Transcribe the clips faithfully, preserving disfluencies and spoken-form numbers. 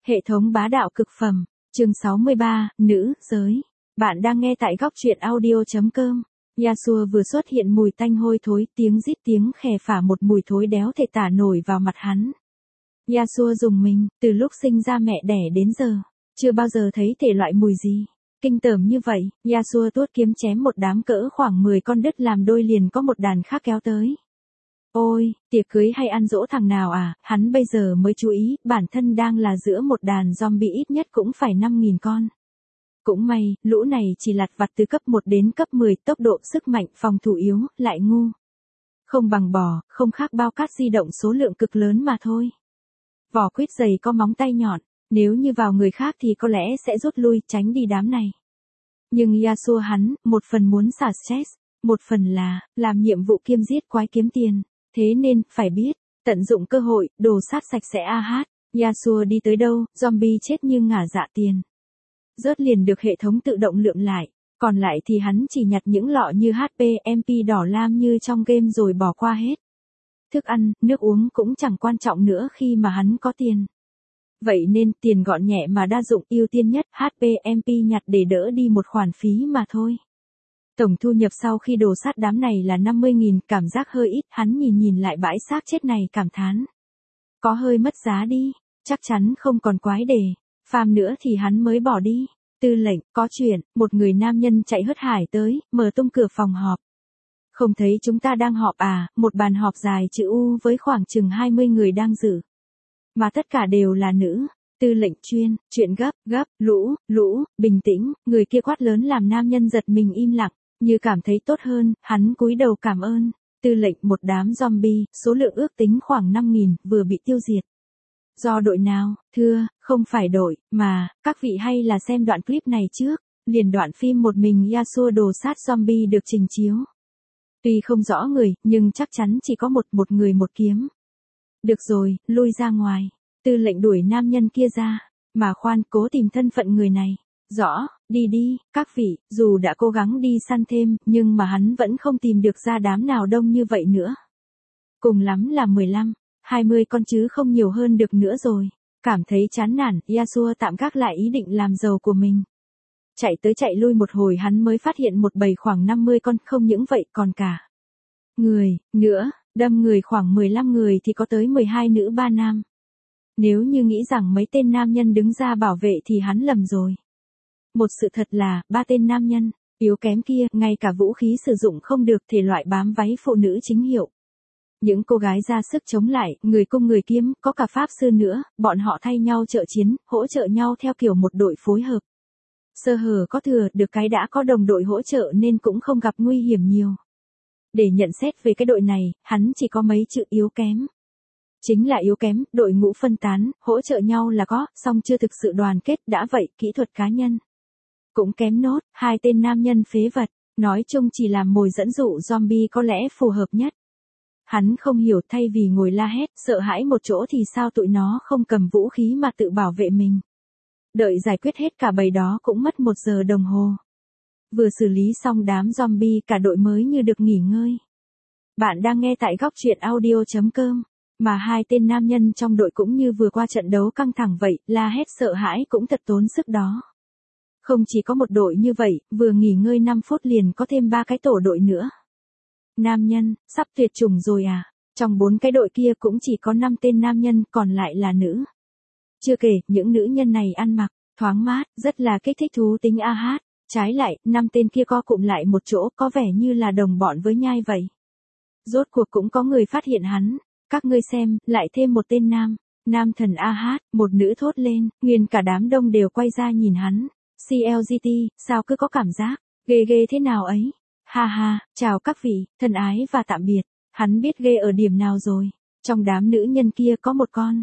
Hệ thống bá đạo cực phẩm, chương sáu mươi ba, nữ, giới. Bạn đang nghe tại góc truyện audio chấm com. Yasuo vừa xuất hiện mùi tanh hôi thối, tiếng rít tiếng khè phả một mùi thối đéo thể tả nổi vào mặt hắn. Yasuo dùng mình, từ lúc sinh ra mẹ đẻ đến giờ, chưa bao giờ thấy thể loại mùi gì kinh tởm như vậy. Yasuo tuốt kiếm chém một đám cỡ khoảng mười con đứt làm đôi liền có một đàn khác kéo tới. Ôi, tiệc cưới hay ăn dỗ thằng nào à, hắn bây giờ mới chú ý, bản thân đang là giữa một đàn zombie ít nhất cũng phải năm nghìn con. Cũng may, lũ này chỉ lặt vặt từ cấp một đến cấp mười, tốc độ sức mạnh phòng thủ yếu, lại ngu. Không bằng bò, không khác bao cát di động số lượng cực lớn mà thôi. Vỏ quýt dày có móng tay nhọn, nếu như vào người khác thì có lẽ sẽ rút lui tránh đi đám này. Nhưng Yasuo hắn, một phần muốn xả stress, một phần là, làm nhiệm vụ kiêm giết quái kiếm tiền. Thế nên, phải biết, tận dụng cơ hội, đồ sát sạch sẽ a hát. Yasuo đi tới đâu, zombie chết như ngả dạ tiền. Rớt liền được hệ thống tự động lượm lại, còn lại thì hắn chỉ nhặt những lọ như hát pê, em pê đỏ lam như trong game rồi bỏ qua hết. Thức ăn, nước uống cũng chẳng quan trọng nữa khi mà hắn có tiền. Vậy nên, tiền gọn nhẹ mà đa dụng ưu tiên nhất, hát pê, em pê nhặt để đỡ đi một khoản phí mà thôi. Tổng thu nhập sau khi đồ sát đám này là năm mươi nghìn, cảm giác hơi ít, hắn nhìn nhìn lại bãi xác chết này cảm thán. Có hơi mất giá đi, chắc chắn không còn quái đề, farm nữa thì hắn mới bỏ đi. Tư lệnh, có chuyện, một người nam nhân chạy hớt hải tới, mở tung cửa phòng họp. Không thấy chúng ta đang họp à, một bàn họp dài chữ U với khoảng chừng hai mươi người đang dự. Mà tất cả đều là nữ. Tư lệnh chuyên, chuyện gấp, gấp, lũ, lũ, bình tĩnh, người kia quát lớn làm nam nhân giật mình im lặng. Như cảm thấy tốt hơn, hắn cúi đầu cảm ơn. Tư lệnh một đám zombie, số lượng ước tính khoảng năm nghìn, vừa bị tiêu diệt. Do đội nào, thưa, không phải đội, mà, các vị hay là xem đoạn clip này trước. Liền đoạn phim một mình Yasuo đồ sát zombie được trình chiếu. Tuy không rõ người, nhưng chắc chắn chỉ có một một người một kiếm. Được rồi, lui ra ngoài. Tư lệnh đuổi nam nhân kia ra. Mà khoan, cố tìm thân phận người này. Rõ, đi đi, các vị, dù đã cố gắng đi săn thêm, nhưng mà hắn vẫn không tìm được ra đám nào đông như vậy nữa. Cùng lắm là mười lăm, hai mươi con chứ không nhiều hơn được nữa rồi. Cảm thấy chán nản, Yasuo tạm gác lại ý định làm giàu của mình. Chạy tới chạy lui một hồi hắn mới phát hiện một bầy khoảng năm mươi con, không những vậy còn cả người, nữa, đâm người khoảng mười lăm người thì có tới mười hai nữ ba nam. Nếu như nghĩ rằng mấy tên nam nhân đứng ra bảo vệ thì hắn lầm rồi. Một sự thật là, ba tên nam nhân, yếu kém kia, ngay cả vũ khí sử dụng không được, thể loại bám váy phụ nữ chính hiệu. Những cô gái ra sức chống lại, người cung người kiếm, có cả pháp sư nữa, bọn họ thay nhau trợ chiến, hỗ trợ nhau theo kiểu một đội phối hợp. Sơ hở có thừa, được cái đã có đồng đội hỗ trợ nên cũng không gặp nguy hiểm nhiều. Để nhận xét về cái đội này, hắn chỉ có mấy chữ yếu kém. Chính là yếu kém, đội ngũ phân tán, hỗ trợ nhau là có, song chưa thực sự đoàn kết, đã vậy, kỹ thuật cá nhân cũng kém nốt. Hai tên nam nhân phế vật, nói chung chỉ làm mồi dẫn dụ zombie có lẽ phù hợp nhất. Hắn không hiểu, thay vì ngồi la hét, sợ hãi một chỗ thì sao tụi nó không cầm vũ khí mà tự bảo vệ mình. Đợi giải quyết hết cả bầy đó cũng mất một giờ đồng hồ. Vừa xử lý xong đám zombie, cả đội mới như được nghỉ ngơi. Bạn đang nghe tại góc truyện audio chấm com. Mà hai tên nam nhân trong đội cũng như vừa qua trận đấu căng thẳng vậy, la hét sợ hãi cũng thật tốn sức đó. Không chỉ có một đội như vậy, vừa nghỉ ngơi năm phút liền có thêm ba cái tổ đội nữa. Nam nhân, sắp tuyệt chủng rồi à? Trong bốn cái đội kia cũng chỉ có năm tên nam nhân, còn lại là nữ. Chưa kể, những nữ nhân này ăn mặc, thoáng mát, rất là kích thích thú tính a hát. Trái lại, năm tên kia co cụm lại một chỗ, có vẻ như là đồng bọn với nhai vậy. Rốt cuộc cũng có người phát hiện hắn. Các ngươi xem, lại thêm một tên nam. Nam thần a hát, một nữ thốt lên, nguyên cả đám đông đều quay ra nhìn hắn. xê lờ giê tê, sao cứ có cảm giác ghê ghê thế nào ấy. Ha ha, chào các vị, thân ái và tạm biệt. Hắn biết ghê ở điểm nào rồi. Trong đám nữ nhân kia có một con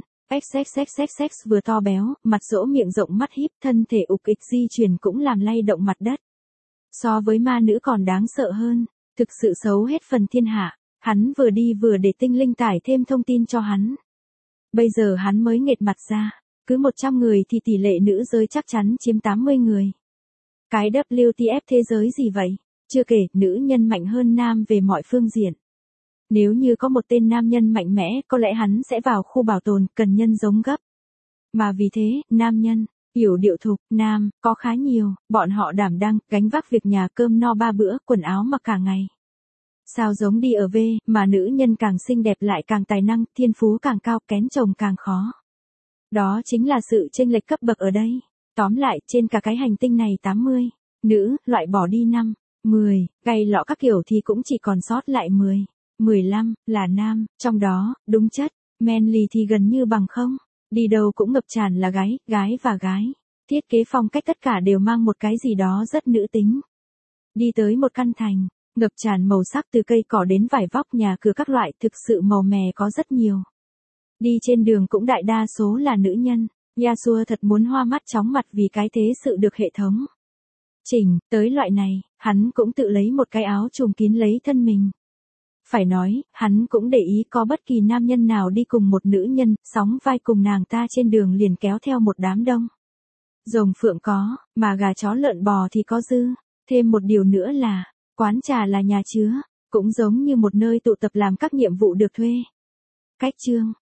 xxxxx vừa to béo, mặt rỗ miệng rộng mắt híp, thân thể ục ịch di chuyển cũng làm lay động mặt đất. So với ma nữ còn đáng sợ hơn, thực sự xấu hết phần thiên hạ. Hắn vừa đi vừa để tinh linh tải thêm thông tin cho hắn. Bây giờ hắn mới nghệt mặt ra, cứ một trăm người thì tỷ lệ nữ giới chắc chắn chiếm tám mươi người. Cái vê kép tê ép thế giới gì vậy? Chưa kể, nữ nhân mạnh hơn nam về mọi phương diện. Nếu như có một tên nam nhân mạnh mẽ, có lẽ hắn sẽ vào khu bảo tồn, cần nhân giống gấp. Mà vì thế, nam nhân, yểu điệu thục, nam, có khá nhiều, bọn họ đảm đang, gánh vác việc nhà cơm no ba bữa, quần áo mặc cả ngày. Sao giống đi ở về, mà nữ nhân càng xinh đẹp lại càng tài năng, thiên phú càng cao, kén chồng càng khó. Đó chính là sự chênh lệch cấp bậc ở đây. Tóm lại, trên cả cái hành tinh này tám mươi, nữ, loại bỏ đi năm, mười, gay lọ các kiểu thì cũng chỉ còn sót lại mười, mười lăm, là nam, trong đó, đúng chất, manly thì gần như bằng không. Đi đâu cũng ngập tràn là gái, gái và gái. Thiết kế phong cách tất cả đều mang một cái gì đó rất nữ tính. Đi tới một căn thành, ngập tràn màu sắc từ cây cỏ đến vải vóc nhà cửa các loại, thực sự màu mè có rất nhiều. Đi trên đường cũng đại đa số là nữ nhân. Yasuo thật muốn hoa mắt chóng mặt vì cái thế sự được hệ thống chỉnh, tới loại này, hắn cũng tự lấy một cái áo trùm kín lấy thân mình. Phải nói, hắn cũng để ý có bất kỳ nam nhân nào đi cùng một nữ nhân, sóng vai cùng nàng ta trên đường liền kéo theo một đám đông. Rồng phượng có, mà gà chó lợn bò thì có dư. Thêm một điều nữa là, quán trà là nhà chứa, cũng giống như một nơi tụ tập làm các nhiệm vụ được thuê. Cách chương